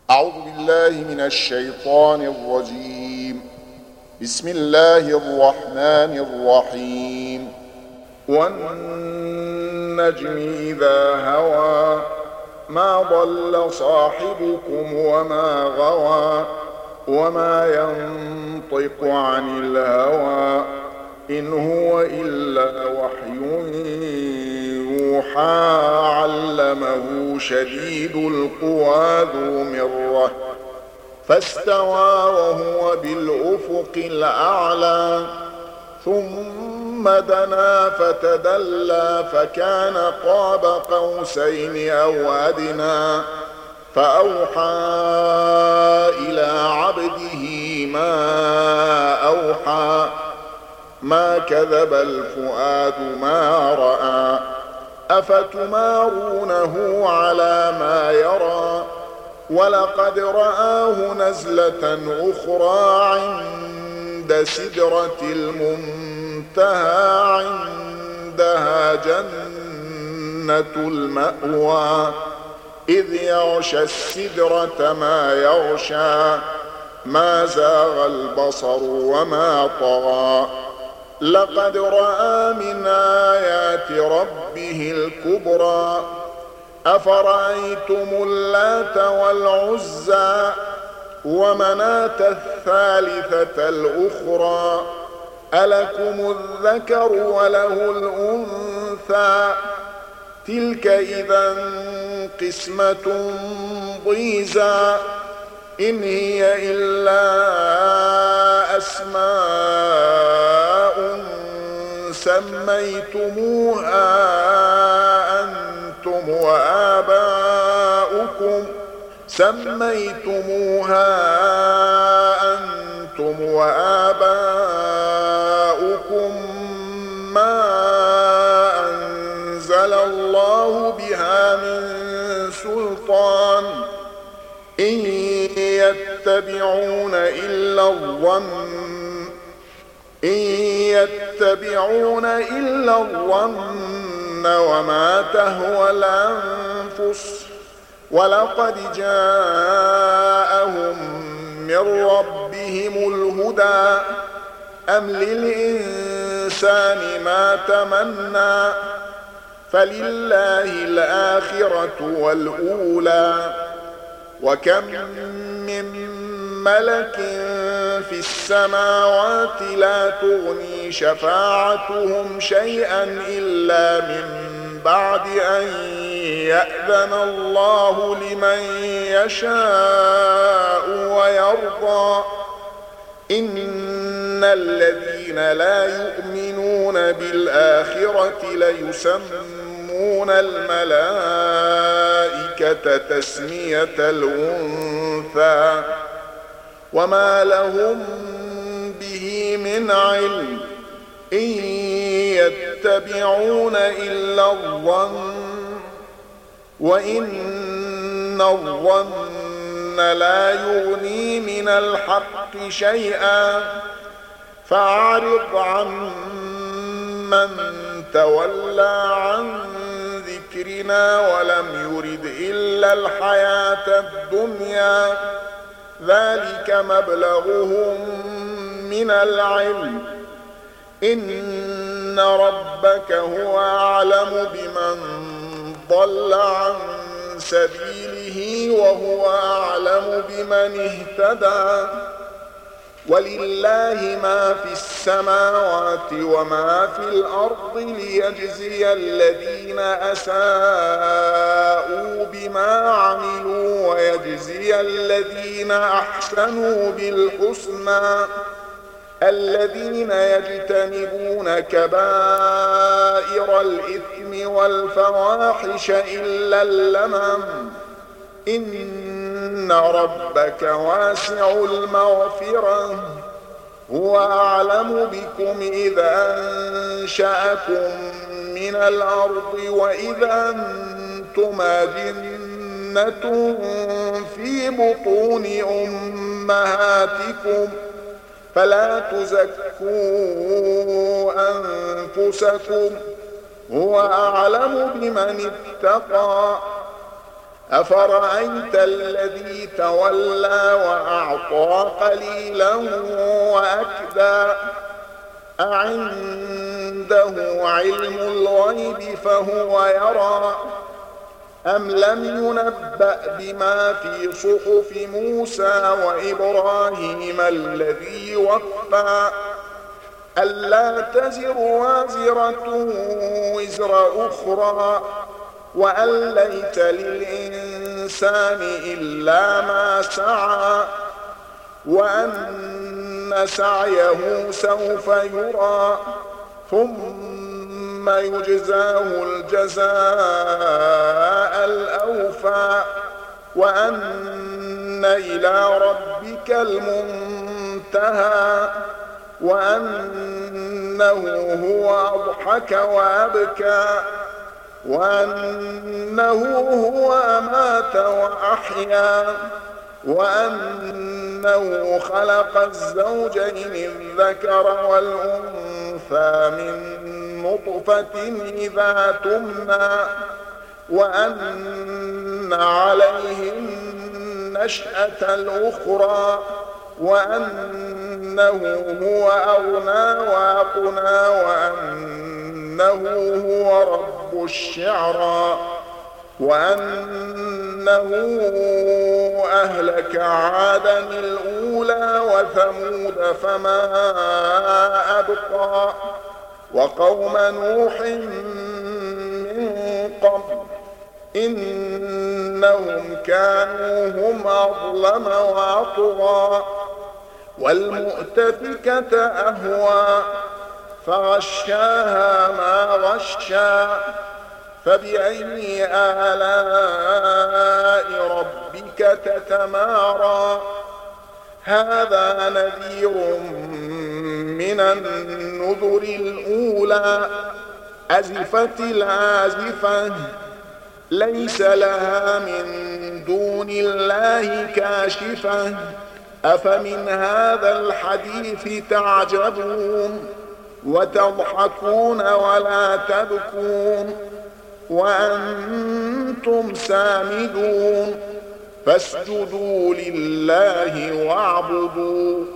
أعوذ بالله من الشيطان الرجيم. بسم الله الرحمن الرحيم. والنجم إذا هوى ما ضل صاحبكم وما غوى وما ينطق عن الهوى إن هو إلا وحي يوحى علمه شديد القوى ذو مرة فاستوى وهو بالأفق الأعلى ثم دنا فتدلى فكان قاب قوسين أو أدنى فأوحى إلى عبده ما أوحى ما كذب الفؤاد ما رأى أفتمارونه على ما يرى ولقد رآه نزلة أخرى عند سدرة المنتهى عندها جنة المأوى إذ يغشى السدرة ما يغشى ما زاغ البصر وما طغى لقد رأى من آيات ربه الكبرى أفرأيتم اللات والعزى ومناة الثالثة الأخرى ألكم الذكر وله الأنثى تلك إذا قسمة ضيزى إن هي إلا أسماء سميتموها أنتم وآباؤكم ما أنزل الله بها من سلطان إن يتبعون إلا الظن وما تهوى الأنفس ولقد جاءهم من ربهم الهدى أم للإنسان ما تمنى فلله الآخرة والأولى وكم من ملك في السماوات لا تغني شفاعتهم شيئا إلا من بعد أن يأذن الله لمن يشاء ويرضى إن الذين لا يؤمنون بالآخرة ليسمون الملائكة تسمية الأنثى وما لهم به من علم إن يتبعون إلا الظن وإن الظن لا يغني من الحق شيئا فأعرض عن من تولى عن ذكرنا ولم يرد إلا الحياة الدنيا ذلك مبلغهم من العلم إن ربك هو أعلم بمن ضل عن سبيله وهو أعلم بمن اهتدى ولله ما في السماوات وما في الأرض ليجزي الذين أساءوا بما عملوا ويجزي الذين أحسنوا بالحسنى الذين يجتنبون كبائر الإثم والفواحش إلا اللمم إن ربك واسع المغفرة هو أعلم بكم إذا أنشأكم من الأرض وإذا أنتم أجنة في بطون أمهاتكم فلا تزكوا أنفسكم هو أعلم بمن اتقى أفرأيت الذي تولى وأعطى قليلا وأكدى أعنده علم الغيب فهو يرى أم لم ينبأ بما في صحف موسى وإبراهيم الذي وفى ألا تزر وازرة وزر أخرى وأن ليس للإنسان إلا ما سعى وأن سعيه سوف يرى ثم يجزاه الجزاء الأوفى وأن إلى ربك المنتهى وأنه هو أضحك وأبكى وأنه هو أمات وأحيا وأنه خلق الزوجين الذكر والأنثى من نطفة إذا تمنى وأن عليه النشأة الأخرى وأنه هو أغنى وأقنى وأنه هو رب الشعرى وأنه أهلك عادا الأولى وثمود فما أبقى وقوم نوح من قبل إنهم كانوا هم أظلم وأطغى والمؤتفكة أهوى فغشاها ما غشى فبأي آلاء ربك تتمارى هذا نذير من النذر الأولى أزفت الآزفة ليس لها من دون الله كاشفة أفمن هذا الحديث تعجبون وتضحكون ولا تبكون وأنتم سامدون فاسجدوا لله واعبدوا